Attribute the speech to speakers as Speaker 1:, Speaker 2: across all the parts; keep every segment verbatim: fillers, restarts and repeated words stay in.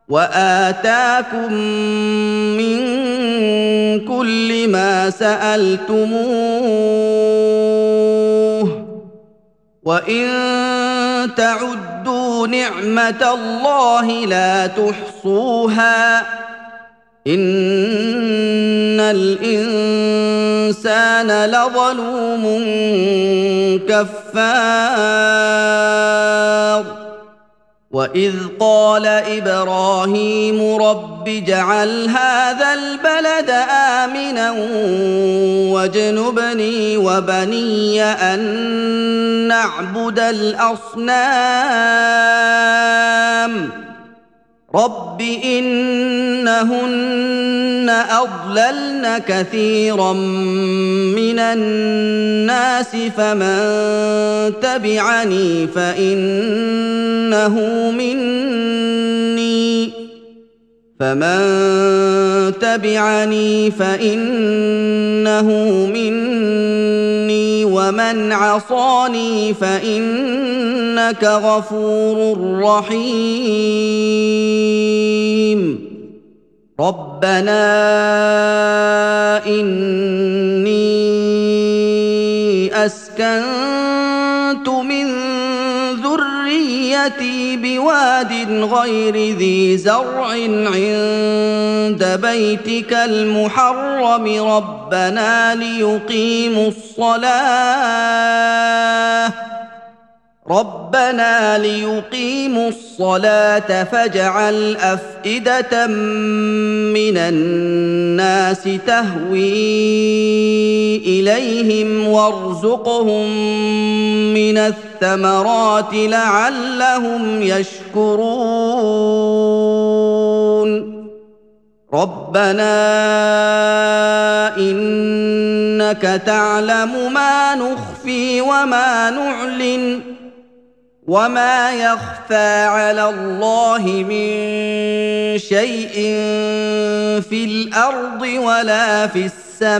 Speaker 1: وآتاكم من كل ما سألتموه وإن تعدوا نعمة الله لا تحصوها إن الإنسان لظلوم كفار وإذ قال إبراهيم رب اجعل هذا البلد آمنا واجنبني وبني أن نعبد الأصنام رب إنهن أضللن كثيرا من الناس فمن تبعني فإنه مني فمن تبعني فإنه مني ومن عصاني فإنك غفور رحيم ربنا إني أسكنت من ذريتي بواد غير ذي زرع عند بيتك المحرم ربنا ليقيموا الصلاة ربنا ليقيموا الصلاة فاجعل أفئدة من الناس تهوي إليهم وارزقهم من الثمرات لعلهم يشكرون ربنا إنك تعلم ما نخفي وما نعلن وما يخفى على الله من شيء في الأرض ولا في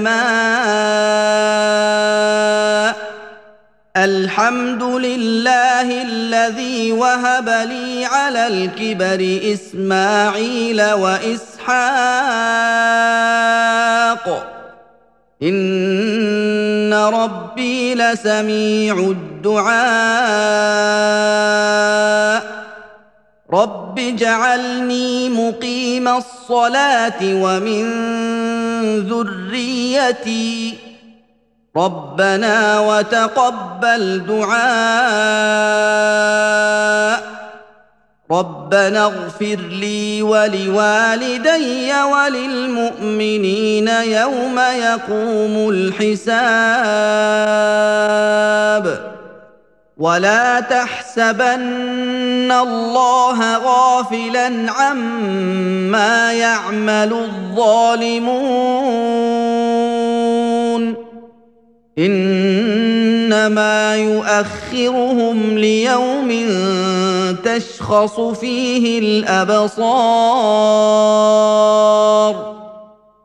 Speaker 1: السماء الحمد لله الذي وهب لي على الكبر إسماعيل وإسحاق إن ربي لسميع الدعاء رب اجعلني مقيم الصلاة ومن ذريتي ربنا وتقبل دعاء ربنا اغفر لي ولوالدي وللمؤمنين يوم يقوم الحساب ولا تحسبن الله غافلا عما يعمل الظالمون إنما يؤخرهم ليوم تشخص فيه الأبصار